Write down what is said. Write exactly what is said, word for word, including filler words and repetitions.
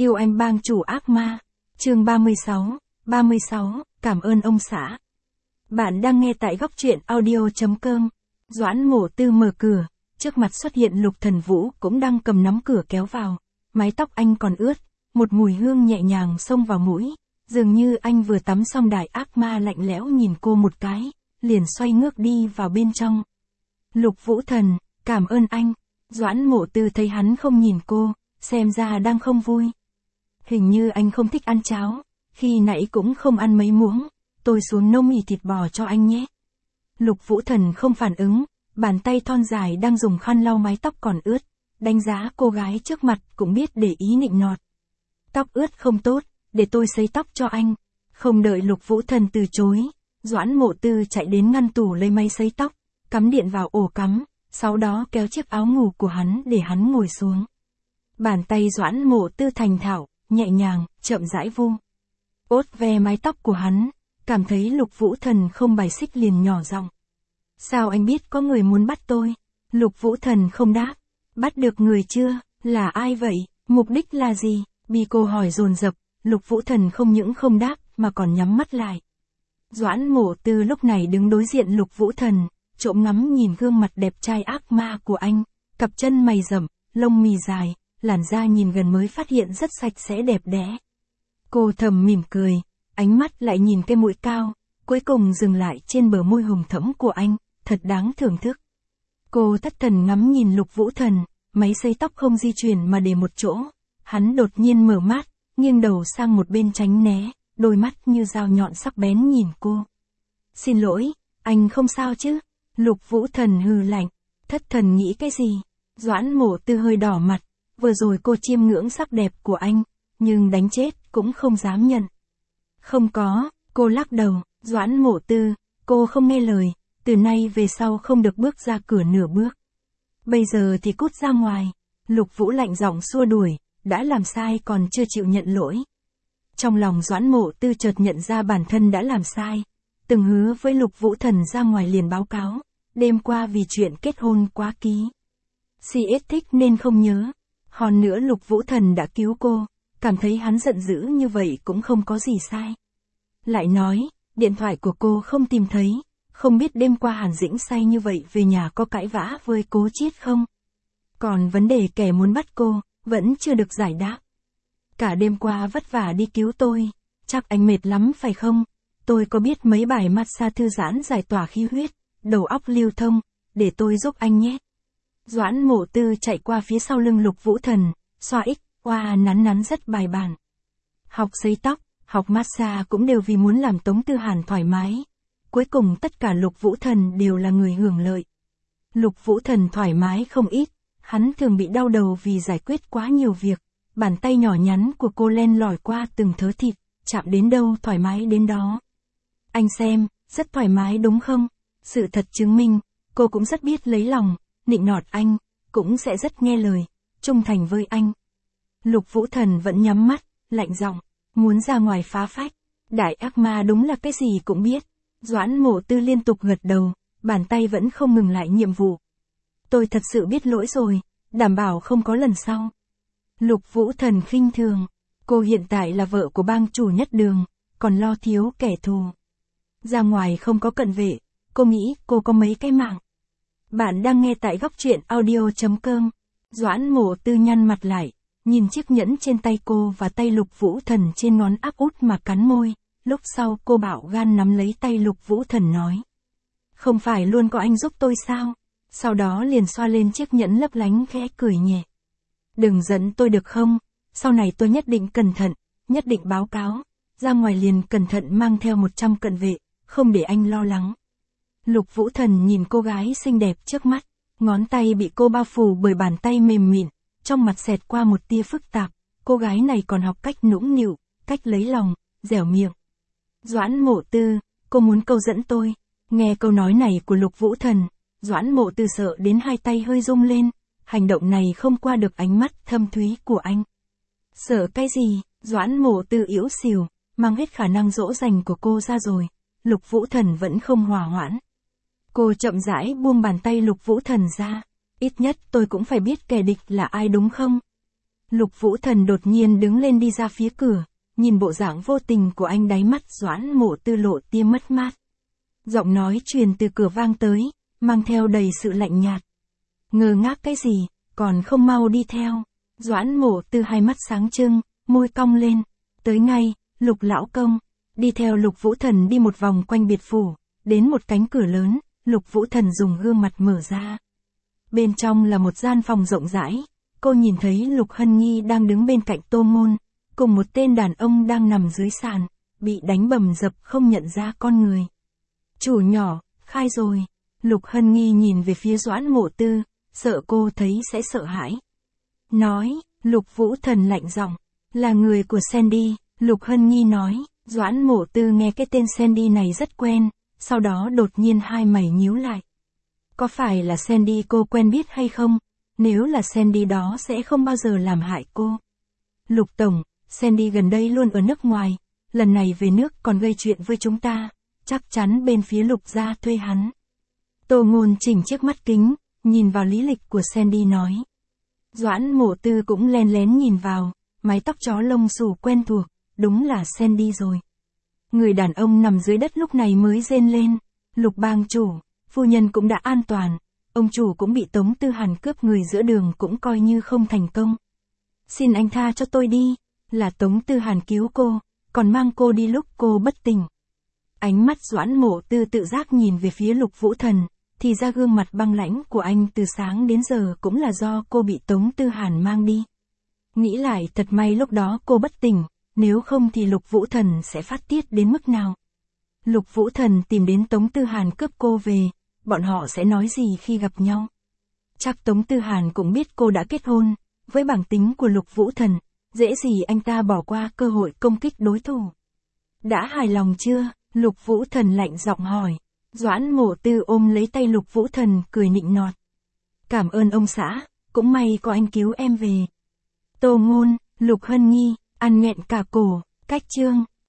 Yêu anh bang chủ ác ma. Chương ba mươi sáu, ba mươi sáu, cảm ơn ông xã. Bạn đang nghe tại góc truyện audio.com. Doãn Mộ Tư mở cửa, trước mặt xuất hiện Lục Thần Vũ cũng đang cầm nắm cửa kéo vào. Mái tóc anh còn ướt, một mùi hương nhẹ nhàng xông vào mũi, dường như anh vừa tắm xong. Đại ác ma lạnh lẽo nhìn cô một cái, liền xoay ngước đi vào bên trong. Lục Vũ Thần, cảm ơn anh. Doãn Mộ Tư thấy hắn không nhìn cô, xem ra đang không vui. Hình như anh không thích ăn cháo, khi nãy cũng không ăn mấy muỗng, tôi xuống nấu mì thịt bò cho anh nhé. Lục Vũ Thần không phản ứng, bàn tay thon dài đang dùng khăn lau mái tóc còn ướt, đánh giá cô gái trước mặt cũng biết để ý nịnh nọt. Tóc ướt không tốt, để tôi sấy tóc cho anh. Không đợi Lục Vũ Thần từ chối, Doãn Mộ Tư chạy đến ngăn tủ lấy máy sấy tóc, cắm điện vào ổ cắm, sau đó kéo chiếc áo ngủ của hắn để hắn ngồi xuống. Bàn tay Doãn Mộ Tư thành thạo, nhẹ nhàng, chậm rãi vu ốt ve mái tóc của hắn, cảm thấy Lục Vũ Thần không bài xích liền nhỏ giọng. Sao anh biết có người muốn bắt tôi? Lục Vũ Thần không đáp. Bắt được người chưa? Là ai vậy? Mục đích là gì? Bị cô hỏi dồn dập, Lục Vũ Thần không những không đáp mà còn nhắm mắt lại. Doãn Mộ Tư lúc này đứng đối diện Lục Vũ Thần, trộm ngắm nhìn gương mặt đẹp trai ác ma của anh, cặp chân mày rậm, lông mì dài, làn da nhìn gần mới phát hiện rất sạch sẽ đẹp đẽ. Cô thầm mỉm cười, ánh mắt lại nhìn cái mũi cao, cuối cùng dừng lại trên bờ môi hồng thẫm của anh, thật đáng thưởng thức. Cô thất thần ngắm nhìn Lục Vũ Thần, máy sấy tóc không di chuyển mà để một chỗ. Hắn đột nhiên mở mắt, nghiêng đầu sang một bên tránh né, đôi mắt như dao nhọn sắc bén nhìn cô. Xin lỗi, anh không sao chứ? Lục Vũ Thần hừ lạnh, thất thần nghĩ cái gì? Doãn Mộ Tư hơi đỏ mặt, vừa rồi cô chiêm ngưỡng sắc đẹp của anh, nhưng đánh chết cũng không dám nhận. Không có, cô lắc đầu. Doãn Mộ Tư, cô không nghe lời, từ nay về sau không được bước ra cửa nửa bước. Bây giờ thì cút ra ngoài. Lục Vũ lạnh giọng xua đuổi, đã làm sai còn chưa chịu nhận lỗi. Trong lòng Doãn Mộ Tư chợt nhận ra bản thân đã làm sai, từng hứa với Lục Vũ Thần ra ngoài liền báo cáo, đêm qua vì chuyện kết hôn quá ký. xê ét thích nên không nhớ. Hơn nữa Lục Vũ Thần đã cứu cô, cảm thấy hắn giận dữ như vậy cũng không có gì sai. Lại nói, điện thoại của cô không tìm thấy, không biết đêm qua Hàn Dĩnh say như vậy về nhà có cãi vã với Cố Chiết không? Còn vấn đề kẻ muốn bắt cô, vẫn chưa được giải đáp. Cả đêm qua vất vả đi cứu tôi, chắc anh mệt lắm phải không? Tôi có biết mấy bài massage thư giãn giải tỏa khí huyết, đầu óc lưu thông, để tôi giúp anh nhé. Doãn Mộ Tư chạy qua phía sau lưng Lục Vũ Thần, xoa ích, oa nắn nắn rất bài bản. Học sấy tóc, học massage cũng đều vì muốn làm Tống Tư Hàn thoải mái. Cuối cùng tất cả Lục Vũ Thần đều là người hưởng lợi. Lục Vũ Thần thoải mái không ít, hắn thường bị đau đầu vì giải quyết quá nhiều việc. Bàn tay nhỏ nhắn của cô len lỏi qua từng thớ thịt, chạm đến đâu thoải mái đến đó. Anh xem, rất thoải mái đúng không? Sự thật chứng minh, cô cũng rất biết lấy lòng, nịnh nọt anh, cũng sẽ rất nghe lời, trung thành với anh. Lục Vũ Thần vẫn nhắm mắt, lạnh giọng, muốn ra ngoài phá phách. Đại ác ma đúng là cái gì cũng biết. Doãn Mộ Tư liên tục gật đầu, bàn tay vẫn không ngừng lại nhiệm vụ. Tôi thật sự biết lỗi rồi, đảm bảo không có lần sau. Lục Vũ Thần khinh thường, cô hiện tại là vợ của bang chủ Nhất Đường, còn lo thiếu kẻ thù. Ra ngoài không có cận vệ, cô nghĩ cô có mấy cái mạng. Bạn đang nghe tại góc truyện audio.com. Doãn Mộ Tư nhăn mặt lại, nhìn chiếc nhẫn trên tay cô và tay Lục Vũ Thần trên ngón áp út mà cắn môi. Lúc sau cô bạo gan nắm lấy tay Lục Vũ Thần nói. Không phải luôn có anh giúp tôi sao? Sau đó liền xoa lên chiếc nhẫn lấp lánh khẽ cười nhẹ. Đừng giận tôi được không? Sau này tôi nhất định cẩn thận, nhất định báo cáo. Ra ngoài liền cẩn thận mang theo một trăm cận vệ, không để anh lo lắng. Lục Vũ Thần nhìn cô gái xinh đẹp trước mắt, ngón tay bị cô bao phủ bởi bàn tay mềm mịn, trong mặt xẹt qua một tia phức tạp. Cô gái này còn học cách nũng nịu, cách lấy lòng, dẻo miệng. Doãn Mộ Tư, cô muốn câu dẫn tôi. Nghe câu nói này của Lục Vũ Thần, Doãn Mộ Tư sợ đến hai tay hơi rung lên. Hành động này không qua được ánh mắt thâm thúy của anh. Sợ cái gì? Doãn Mộ Tư yếu xìu, mang hết khả năng dỗ dành của cô ra rồi. Lục Vũ Thần vẫn không hòa hoãn. Cô chậm rãi buông bàn tay Lục Vũ Thần ra. Ít nhất tôi cũng phải biết kẻ địch là ai đúng không? Lục Vũ Thần đột nhiên đứng lên đi ra phía cửa, nhìn bộ dạng vô tình của anh, đáy mắt Doãn Mộ Tư lộ tia mất mát. Giọng nói truyền từ cửa vang tới, mang theo đầy sự lạnh nhạt. Ngơ ngác cái gì, còn không mau đi theo. Doãn Mộ Tư hai mắt sáng trưng, môi cong lên. Tới ngay, Lục lão công. Đi theo Lục Vũ Thần đi một vòng quanh biệt phủ, đến một cánh cửa lớn, Lục Vũ Thần dùng gương mặt mở ra. Bên trong là một gian phòng rộng rãi, cô nhìn thấy Lục Hân Nhi đang đứng bên cạnh Tô Ngôn, cùng một tên đàn ông đang nằm dưới sàn, bị đánh bầm dập không nhận ra con người. Chủ nhỏ, khai rồi. Lục Hân Nhi nhìn về phía Doãn Mộ Tư, sợ cô thấy sẽ sợ hãi. Nói, Lục Vũ Thần lạnh giọng, là người của Sandy. Lục Hân Nhi nói, Doãn Mộ Tư nghe cái tên Sandy này rất quen, sau đó đột nhiên hai mày nhíu lại. Có phải là Sandy cô quen biết hay không? Nếu là Sandy đó sẽ không bao giờ làm hại cô. Lục Tổng, Sandy gần đây luôn ở nước ngoài, lần này về nước còn gây chuyện với chúng ta, chắc chắn bên phía Lục gia thuê hắn. Tô Ngôn chỉnh chiếc mắt kính, nhìn vào lý lịch của Sandy nói. Doãn Mộ Tư cũng len lén nhìn vào, mái tóc chó lông xù quen thuộc, đúng là Sandy rồi. Người đàn ông nằm dưới đất lúc này mới rên lên, Lục bang chủ, phu nhân cũng đã an toàn, ông chủ cũng bị Tống Tư Hàn cướp người giữa đường cũng coi như không thành công. Xin anh tha cho tôi đi, là Tống Tư Hàn cứu cô, còn mang cô đi lúc cô bất tỉnh. Ánh mắt Doãn Mộ Tư tự giác nhìn về phía Lục Vũ Thần, thì ra gương mặt băng lãnh của anh từ sáng đến giờ cũng là do cô bị Tống Tư Hàn mang đi. Nghĩ lại thật may lúc đó cô bất tỉnh, nếu không thì Lục Vũ Thần sẽ phát tiết đến mức nào. Lục Vũ Thần tìm đến Tống Tư Hàn cướp cô về, bọn họ sẽ nói gì khi gặp nhau? Chắc Tống Tư Hàn cũng biết cô đã kết hôn, với bản tính của Lục Vũ Thần, dễ gì anh ta bỏ qua cơ hội công kích đối thủ. Đã hài lòng chưa? Lục Vũ Thần lạnh giọng hỏi. Doãn Mộ Tư ôm lấy tay Lục Vũ Thần cười nịnh nọt. Cảm ơn ông xã, cũng may có anh cứu em về. Tô Ngôn, Lục Hân Nhi, ăn nghẹn cả cổ, cách chương.